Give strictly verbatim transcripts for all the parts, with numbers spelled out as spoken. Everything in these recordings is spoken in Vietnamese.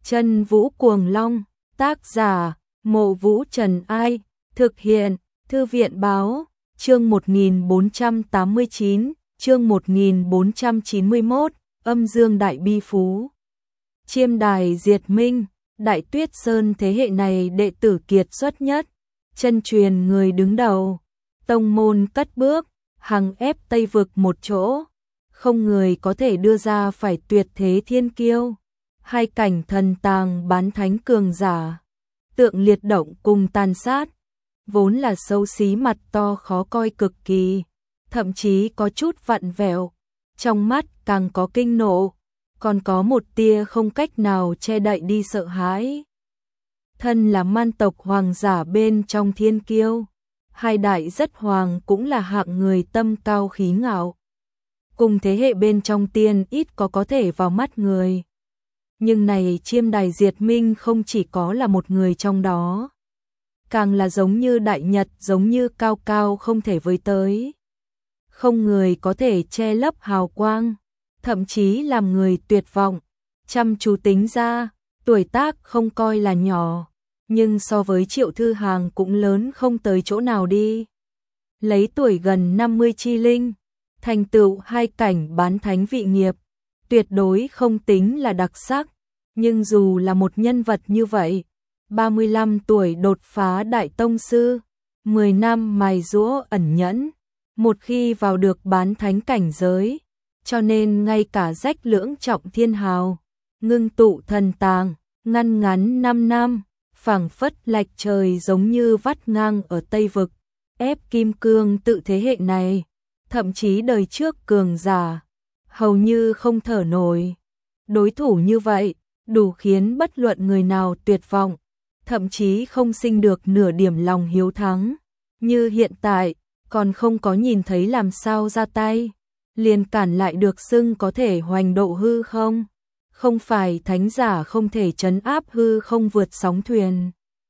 Chân Vũ Cuồng Long, tác giả, Mộ Vũ Trần Ai, thực hiện, Thư viện Báo, chương một nghìn bốn trăm tám mươi chín, chương một nghìn bốn trăm chín mươi mốt, Âm Dương Đại Bi Phú. Chiêm Đài Diệt Minh, Đại Tuyết Sơn thế hệ này đệ tử kiệt xuất nhất, chân truyền người đứng đầu, tông môn cất bước, hằng ép Tây Vực một chỗ, không người có thể đưa ra phải tuyệt thế thiên kiêu. Hai cảnh thần tàng bán thánh cường giả, tượng liệt động cùng tàn sát, vốn là xấu xí mặt to khó coi cực kỳ, thậm chí có chút vặn vẹo, trong mắt càng có kinh nộ, còn có một tia không cách nào che đậy đi sợ hãi. Thân là man tộc hoàng giả bên trong thiên kiêu, hai đại rất hoàng cũng là hạng người tâm cao khí ngạo, cùng thế hệ bên trong tiên ít có có thể vào mắt người. Nhưng này Chiêm Đài Diệt Minh không chỉ có là một người trong đó, càng là giống như đại nhật, giống như cao cao không thể với tới. Không người có thể che lấp hào quang, thậm chí làm người tuyệt vọng. Chăm chú tính ra, tuổi tác không coi là nhỏ, nhưng so với Triệu Thư Hàng cũng lớn không tới chỗ nào đi. Lấy tuổi gần năm mươi chi linh, thành tựu hai cảnh bán thánh vị nghiệp, tuyệt đối không tính là đặc sắc. Nhưng dù là một nhân vật như vậy, ba mươi lăm tuổi đột phá đại tông sư, mười năm mài giũa ẩn nhẫn, một khi vào được bán thánh cảnh giới, cho nên ngay cả rách lưỡng trọng thiên hào, ngưng tụ thần tàng, ngăn ngắn năm năm, phảng phất lạch trời giống như vắt ngang ở Tây Vực, ép kim cương tự thế hệ này, thậm chí đời trước cường giả, hầu như không thở nổi. Đối thủ như vậy, đủ khiến bất luận người nào tuyệt vọng, thậm chí không sinh được nửa điểm lòng hiếu thắng. Như hiện tại, còn không có nhìn thấy làm sao ra tay, liền cản lại được xưng có thể hoành độ hư không. Không phải thánh giả không thể trấn áp hư không vượt sóng thuyền.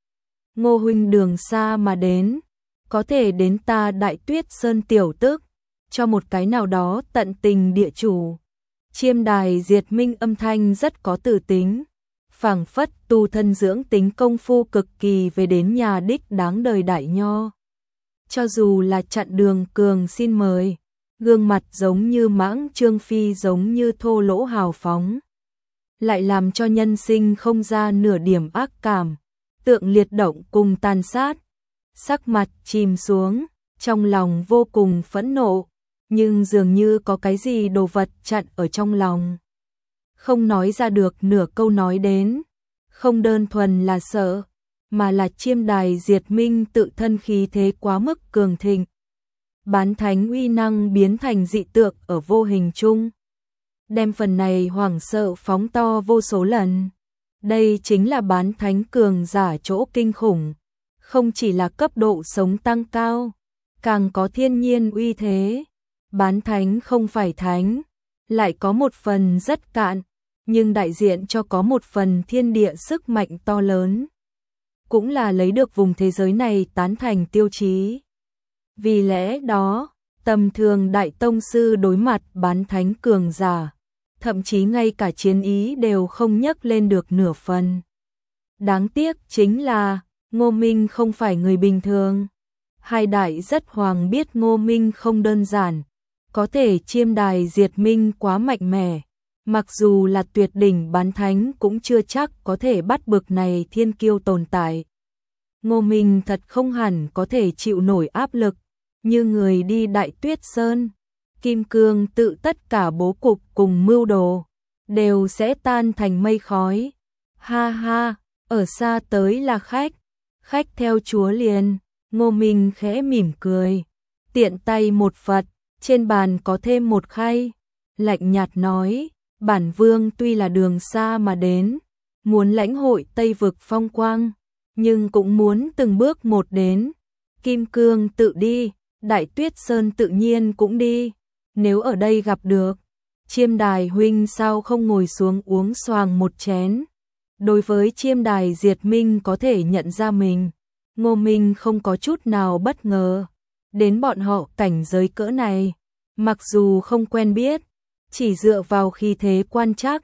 Ngô huynh đường xa mà đến, có thể đến ta Đại Tuyết Sơn tiểu tức, cho một cái nào đó tận tình địa chủ. Chiêm Đài Diệt Minh âm thanh rất có tử tính, phảng phất tu thân dưỡng tính công phu cực kỳ về đến nhà đích đáng đời đại nho. Cho dù là chặn đường cường xin mời, gương mặt giống như mãng trương phi giống như thô lỗ hào phóng, lại làm cho nhân sinh không ra nửa điểm ác cảm, tượng liệt động cùng tàn sát, sắc mặt chìm xuống, trong lòng vô cùng phẫn nộ. Nhưng dường như có cái gì đồ vật chặn ở trong lòng, không nói ra được nửa câu nói đến, không đơn thuần là sợ, mà là Chiêm Đài Diệt Minh tự thân khí thế quá mức cường thịnh. Bán thánh uy năng biến thành dị tượng ở vô hình chung, đem phần này hoảng sợ phóng to vô số lần. Đây chính là bán thánh cường giả chỗ kinh khủng, không chỉ là cấp độ sống tăng cao, càng có thiên nhiên uy thế. Bán thánh không phải thánh, lại có một phần rất cạn, nhưng đại diện cho có một phần thiên địa sức mạnh to lớn. Cũng là lấy được vùng thế giới này tán thành tiêu chí. Vì lẽ đó, tầm thường đại tông sư đối mặt bán thánh cường giả, thậm chí ngay cả chiến ý đều không nhấc lên được nửa phần. Đáng tiếc chính là, Ngô Minh không phải người bình thường. Hai đại rất hoàng biết Ngô Minh không đơn giản. Có thể Chiêm Đài Diệt Minh quá mạnh mẽ, mặc dù là tuyệt đỉnh bán thánh cũng chưa chắc có thể bắt bực này thiên kiêu tồn tại. Ngô Minh thật không hẳn có thể chịu nổi áp lực, như người đi Đại Tuyết Sơn, kim cương tự tất cả bố cục cùng mưu đồ, đều sẽ tan thành mây khói. Ha ha, ở xa tới là khách, khách theo chúa liền. Ngô Minh khẽ mỉm cười, tiện tay một Phật. Trên bàn có thêm một khay, lạnh nhạt nói, bản vương tuy là đường xa mà đến, muốn lãnh hội Tây Vực phong quang, nhưng cũng muốn từng bước một đến. Kim cương tự đi, Đại Tuyết Sơn tự nhiên cũng đi, nếu ở đây gặp được, Chiêm Đài huynh sao không ngồi xuống uống xoàng một chén. Đối với Chiêm Đài Diệt Minh có thể nhận ra mình, Ngô Minh không có chút nào bất ngờ. Đến bọn họ cảnh giới cỡ này, mặc dù không quen biết, chỉ dựa vào khí thế quan trắc,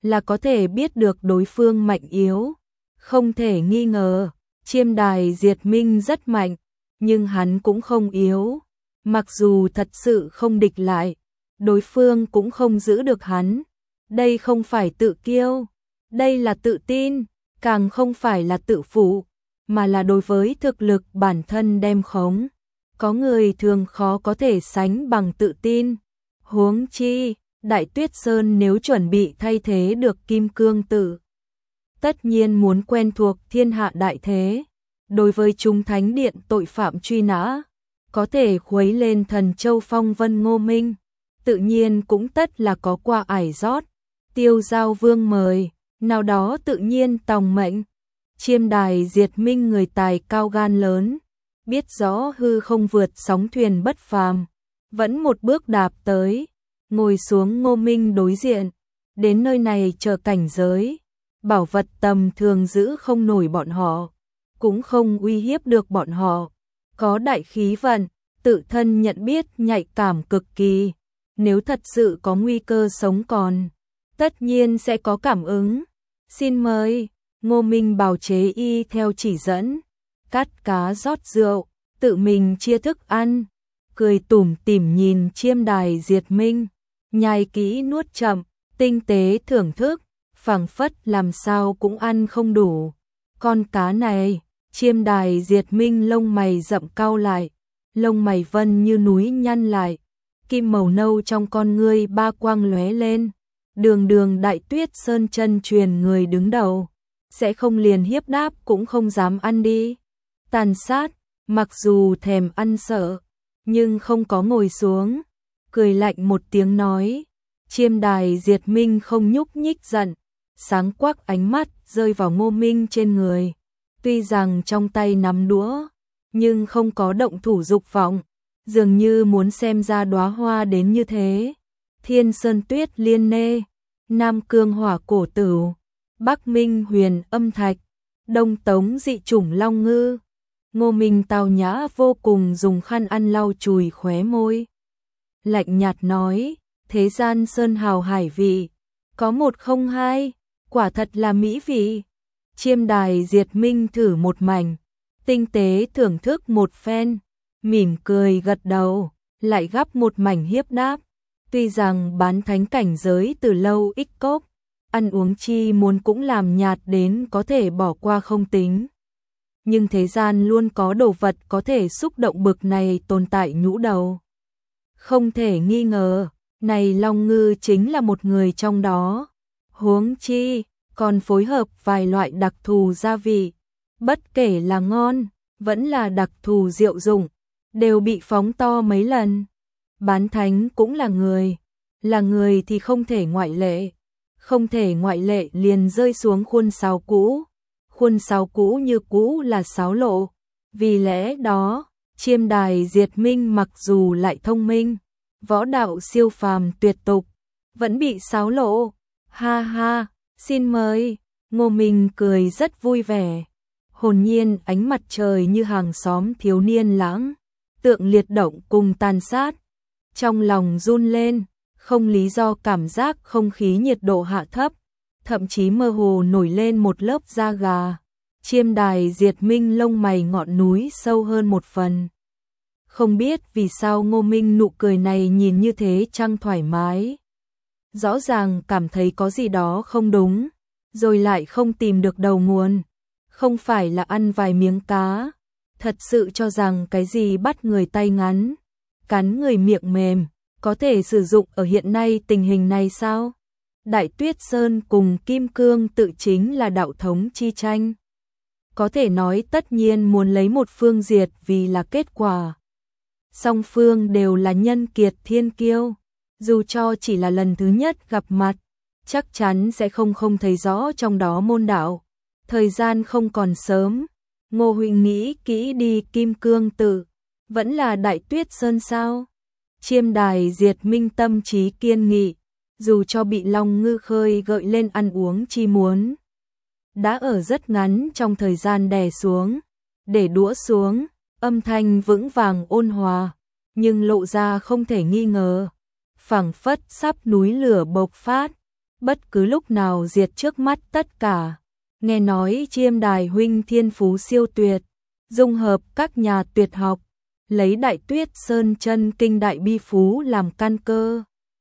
là có thể biết được đối phương mạnh yếu. Không thể nghi ngờ, Chiêm Đài Diệt Minh rất mạnh, nhưng hắn cũng không yếu. Mặc dù thật sự không địch lại, đối phương cũng không giữ được hắn. Đây không phải tự kiêu, đây là tự tin, càng không phải là tự phụ, mà là đối với thực lực bản thân đem khống. Có người thường khó có thể sánh bằng tự tin. Huống chi, Đại Tuyết Sơn nếu chuẩn bị thay thế được Kim Cương Tự, tất nhiên muốn quen thuộc thiên hạ đại thế. Đối với chúng thánh điện tội phạm truy nã, có thể khuấy lên Thần Châu phong vân Ngô Minh, tự nhiên cũng tất là có qua ải rót. Tiêu Giao Vương mời, nào đó tự nhiên tòng mệnh. Chiêm Đài Diệt Minh người tài cao gan lớn, biết rõ hư không vượt sóng thuyền bất phàm, vẫn một bước đạp tới, ngồi xuống Ngô Minh đối diện, đến nơi này chờ cảnh giới. Bảo vật tầm thường giữ không nổi bọn họ, cũng không uy hiếp được bọn họ. Có đại khí vận, tự thân nhận biết nhạy cảm cực kỳ, nếu thật sự có nguy cơ sống còn, tất nhiên sẽ có cảm ứng. Xin mời. Ngô Minh bào chế y theo chỉ dẫn, cắt cá rót rượu, tự mình chia thức ăn, cười tủm tỉm nhìn Chiêm Đài Diệt Minh, nhai kỹ nuốt chậm, tinh tế thưởng thức, phảng phất làm sao cũng ăn không đủ. Con cá này, Chiêm Đài Diệt Minh lông mày rậm cau lại, lông mày vân như núi nhăn lại, kim màu nâu trong con ngươi ba quang lóe lên. Đường đường Đại Tuyết Sơn chân truyền người đứng đầu, sẽ không liền hiếp đáp cũng không dám ăn đi. Tàn sát, mặc dù thèm ăn sợ, nhưng không có ngồi xuống, cười lạnh một tiếng nói. Chiêm Đài Diệt Minh không nhúc nhích giận, sáng quắc ánh mắt rơi vào Ngô Minh trên người. Tuy rằng trong tay nắm đũa, nhưng không có động thủ dục vọng, dường như muốn xem ra đóa hoa đến như thế. Thiên Sơn Tuyết Liên Nê, Nam Cương Hỏa Cổ Tửu, Bắc Minh Huyền Âm Thạch, Đông Tống Dị Chủng Long Ngư. Ngô Minh tao nhã vô cùng, dùng khăn ăn lau chùi khóe môi, lạnh nhạt nói, thế gian sơn hào hải vị, có một không hai, quả thật là mỹ vị. Chiêm Đài Diệt Minh thử một mảnh, tinh tế thưởng thức một phen, mỉm cười gật đầu, lại gắp một mảnh hiếp đáp. Tuy rằng bán thánh cảnh giới từ lâu ít cốc, ăn uống chi muốn cũng làm nhạt đến có thể bỏ qua không tính. Nhưng thế gian luôn có đồ vật có thể xúc động bực này tồn tại nhũ đầu. Không thể nghi ngờ, này Long Ngư chính là một người trong đó. Huống chi, còn phối hợp vài loại đặc thù gia vị. Bất kể là ngon, vẫn là đặc thù rượu dụng, đều bị phóng to mấy lần. Bán thánh cũng là người, là người thì không thể ngoại lệ. Không thể ngoại lệ liền rơi xuống khuôn sáo cũ. Khuôn sáo cũ như cũ là sáo lộ. Vì lẽ đó, Chiêm Đài Diệt Minh mặc dù lại thông minh, võ đạo siêu phàm tuyệt tục, vẫn bị sáo lộ. Ha ha, xin mời. Ngô Minh cười rất vui vẻ. Hồn nhiên ánh mặt trời như hàng xóm thiếu niên lãng, tượng liệt động cùng tàn sát. Trong lòng run lên, không lý do cảm giác không khí nhiệt độ hạ thấp, thậm chí mơ hồ nổi lên một lớp da gà. Chiêm Đài Diệt Minh lông mày ngọn núi sâu hơn một phần. Không biết vì sao Ngô Minh nụ cười này nhìn như thế chăng thoải mái. Rõ ràng cảm thấy có gì đó không đúng, rồi lại không tìm được đầu nguồn. Không phải là ăn vài miếng cá, thật sự cho rằng cái gì bắt người tay ngắn, cắn người miệng mềm, có thể sử dụng ở hiện nay tình hình này sao? Đại Tuyết Sơn cùng Kim Cương Tự chính là đạo thống chi tranh. Có thể nói tất nhiên muốn lấy một phương diệt vì là kết quả. Song phương đều là nhân kiệt thiên kiêu, dù cho chỉ là lần thứ nhất gặp mặt, chắc chắn sẽ không không thấy rõ trong đó môn đạo. Thời gian không còn sớm, Ngô huynh nghĩ kỹ đi Kim Cương Tự, vẫn là Đại Tuyết Sơn sao? Chiêm Đài Diệt Minh tâm trí kiên nghị, dù cho bị Long Ngư khơi gợi lên ăn uống chi muốn, đã ở rất ngắn trong thời gian đè xuống, để đũa xuống, âm thanh vững vàng ôn hòa, nhưng lộ ra không thể nghi ngờ, phảng phất sắp núi lửa bộc phát. bất cứ lúc nào diệt trước mắt tất cả. Nghe nói Chiêm Đài huynh thiên phú siêu tuyệt, dung hợp các nhà tuyệt học, lấy Đại Tuyết Sơn chân kinh đại bi phú làm căn cơ,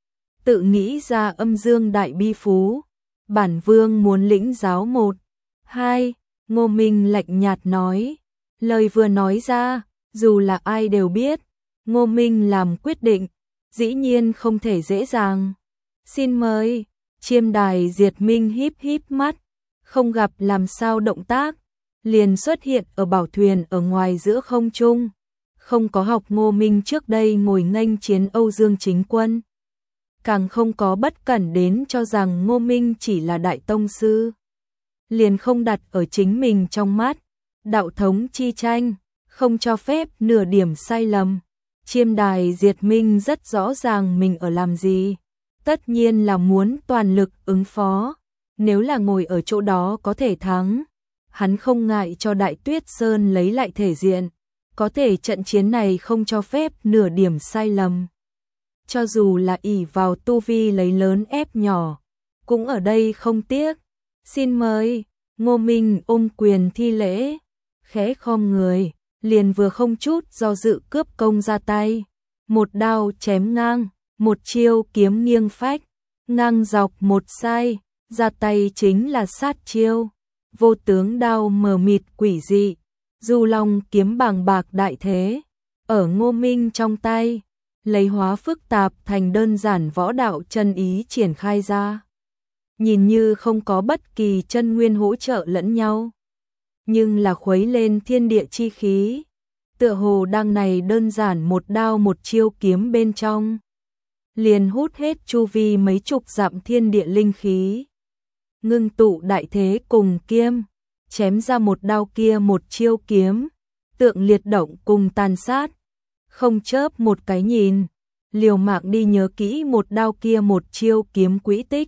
tự nghĩ ra âm dương đại bi phú, bản vương muốn lĩnh giáo một. Hai, Ngô Minh lạnh nhạt nói, lời vừa nói ra, dù là ai đều biết, Ngô Minh làm quyết định, dĩ nhiên không thể dễ dàng. Xin mời, Chiêm Đài Diệt Minh híp híp mắt, không gặp làm sao động tác, liền xuất hiện ở bảo thuyền ở ngoài giữa không trung, không có học Ngô Minh trước đây ngồi nghênh chiến Âu Dương Chính Quân, càng không có bất cẩn đến cho rằng Ngô Minh chỉ là đại tông sư, liền không đặt ở chính mình trong mắt. Đạo thống chi tranh, không cho phép nửa điểm sai lầm. Chiêm Đài Diệt Minh rất rõ ràng mình ở làm gì, tất nhiên là muốn toàn lực ứng phó. Nếu là ngồi ở chỗ đó có thể thắng, hắn không ngại cho Đại Tuyết Sơn lấy lại thể diện, có thể trận chiến này không cho phép nửa điểm sai lầm. Cho dù là ỷ vào tu vi lấy lớn ép nhỏ, cũng ở đây không tiếc. Xin mời, Ngô Minh ôm quyền thi lễ, khẽ khom người, liền vừa không chút do dự cướp công ra tay. Một đao chém ngang, một chiêu kiếm nghiêng phách, ngang dọc một sai, ra tay chính là sát chiêu. Vô tướng đao mờ mịt quỷ dị, du long kiếm bàng bạc đại thế, ở Ngô Minh trong tay, lấy hóa phức tạp thành đơn giản võ đạo chân ý triển khai ra. Nhìn như không có bất kỳ chân nguyên hỗ trợ lẫn nhau, nhưng là khuấy lên thiên địa chi khí, tựa hồ đang này đơn giản một đao một chiêu kiếm bên trong, liền hút hết chu vi mấy chục dặm thiên địa linh khí. Ngưng tụ đại thế cùng kiếm, chém ra một đao kia một chiêu kiếm, tượng liệt động cùng tàn sát, không chớp một cái nhìn, liều mạng đi nhớ kỹ một đao kia một chiêu kiếm quỹ tích.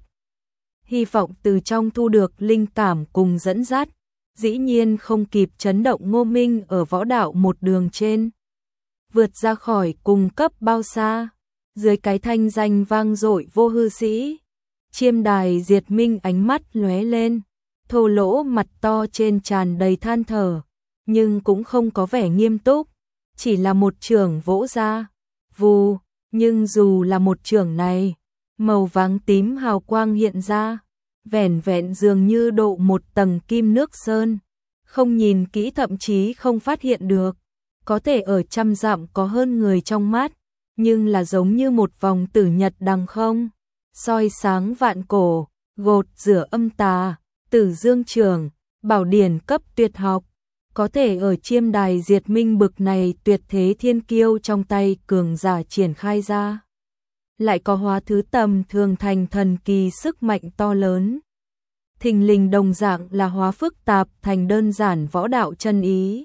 Hy vọng từ trong thu được linh cảm cùng dẫn dắt, dĩ nhiên không kịp chấn động Ngô Minh ở võ đạo một đường trên. Vượt ra khỏi cùng cấp bao xa, dưới cái thanh danh vang dội vô hư sĩ. Chiêm Đài Diệt Minh ánh mắt lóe lên, thô lỗ mặt to trên tràn đầy than thở, nhưng cũng không có vẻ nghiêm túc, chỉ là một chưởng vỗ ra, vù, nhưng dù là một chưởng này, màu vàng tím hào quang hiện ra, vẻn vẹn dường như độ một tầng kim nước sơn, không nhìn kỹ thậm chí không phát hiện được, có thể ở trăm dặm có hơn người trong mắt, nhưng là giống như một vòng tử nhật đằng không, soi sáng vạn cổ, gột rửa âm tà, Tử Dương Trường, bảo điển cấp tuyệt học, có thể ở Chiêm Đài Diệt Minh bực này tuyệt thế thiên kiêu trong tay cường giả triển khai ra, lại có hóa thứ tầm thường thành thần kỳ sức mạnh to lớn. Thình lình đồng dạng là hóa phức tạp thành đơn giản võ đạo chân ý.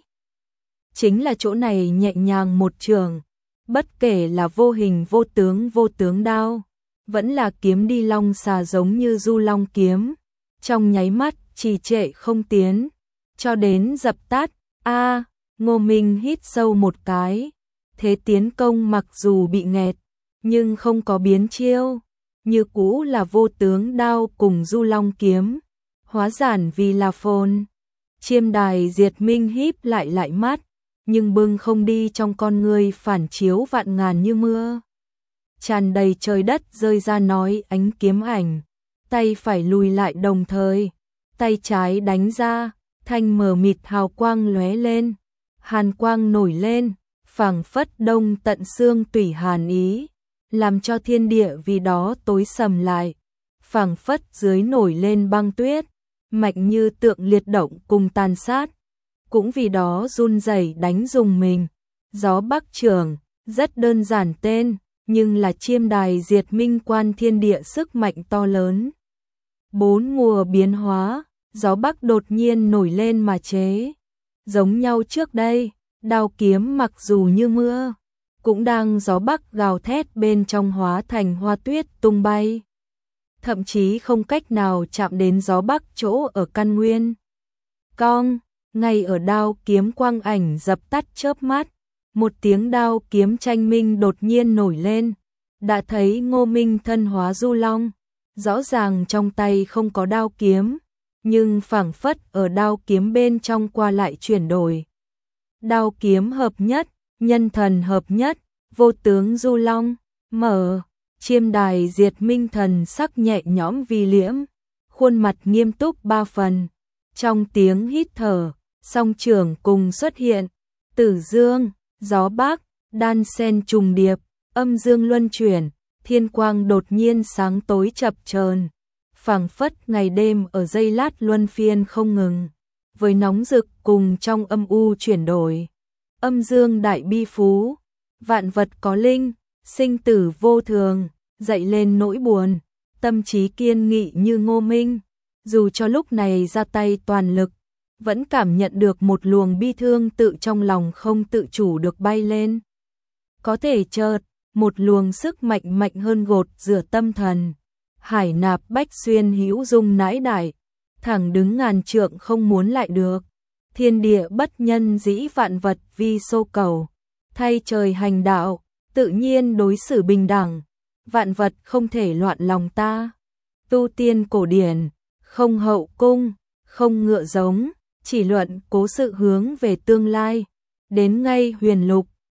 Chính là chỗ này nhẹ nhàng một trường, bất kể là vô hình vô tướng vô tướng đao, vẫn là kiếm đi long xà giống như du long kiếm, trong nháy mắt trì trệ không tiến, cho đến dập tắt. A, Ngô Minh hít sâu một cái, thế tiến công mặc dù bị nghẹt, nhưng không có biến chiêu, như cũ là vô tướng đao cùng du long kiếm, hóa giản vì là phồn. Chiêm Đài Diệt Minh híp lại lại mắt, nhưng bưng không đi trong con người phản chiếu vạn ngàn như mưa, tràn đầy trời đất rơi ra nói ánh kiếm ảnh, tay phải lùi lại đồng thời, tay trái đánh ra, thanh mờ mịt hào quang lóe lên, hàn quang nổi lên, phảng phất đông tận xương tủy hàn ý, làm cho thiên địa vì đó tối sầm lại, phảng phất dưới nổi lên băng tuyết, mạnh như tượng liệt động cùng tàn sát, cũng vì đó run rẩy đánh dùng mình. Gió Bắc Trường, rất đơn giản tên, nhưng là Chiêm Đài Diệt Minh quan thiên địa sức mạnh to lớn. Bốn mùa biến hóa, gió Bắc đột nhiên nổi lên mà chế. Giống nhau trước đây, đao kiếm mặc dù như mưa, cũng đang gió Bắc gào thét bên trong hóa thành hoa tuyết tung bay. Thậm chí không cách nào chạm đến gió Bắc chỗ ở căn nguyên. Cong, ngay ở đao kiếm quang ảnh dập tắt chớp mắt, một tiếng đao kiếm tranh minh đột nhiên nổi lên, đã thấy Ngô Minh thân hóa du long, Rõ ràng trong tay không có đao kiếm, nhưng phảng phất ở đao kiếm bên trong qua lại chuyển đổi. Đao kiếm hợp nhất, nhân thần hợp nhất, vô tướng du long, mở, chiêm đài diệt minh thần sắc nhẹ nhõm vi liễm, khuôn mặt nghiêm túc ba phần. Trong tiếng hít thở, song trưởng cùng xuất hiện, tử dương, gió bắc, đan sen trùng điệp, âm dương luân chuyển, thiên quang đột nhiên sáng tối chập chờn, phảng phất ngày đêm ở giây lát luân phiên không ngừng, với nóng rực cùng trong âm u chuyển đổi. Âm dương đại bi phú, vạn vật có linh, sinh tử vô thường, dậy lên nỗi buồn, tâm trí kiên nghị như Ngô Minh, dù cho lúc này ra tay toàn lực, vẫn cảm nhận được một luồng bi thương tự trong lòng không tự chủ được bay lên. Có thể chợt, một luồng sức mạnh mạnh hơn gột rửa tâm thần, hải nạp bách xuyên hữu dung nãi đại, thẳng đứng ngàn trượng không muốn lại được. Thiên địa bất nhân dĩ vạn vật vi xô cầu, thay trời hành đạo, tự nhiên đối xử bình đẳng, vạn vật không thể loạn lòng ta. Tu tiên cổ điển, không hậu cung, không ngựa giống, chỉ luận cố sự hướng về tương lai, đến ngay huyền lục,